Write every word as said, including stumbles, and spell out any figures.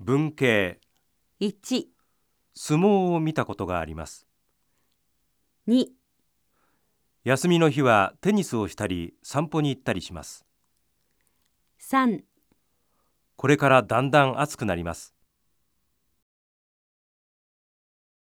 文系。 いち、 相撲を見たことがあります。 に、 休みの日はテニスをしたり散歩に行ったりします。 さん、 これからだんだん暑くなります。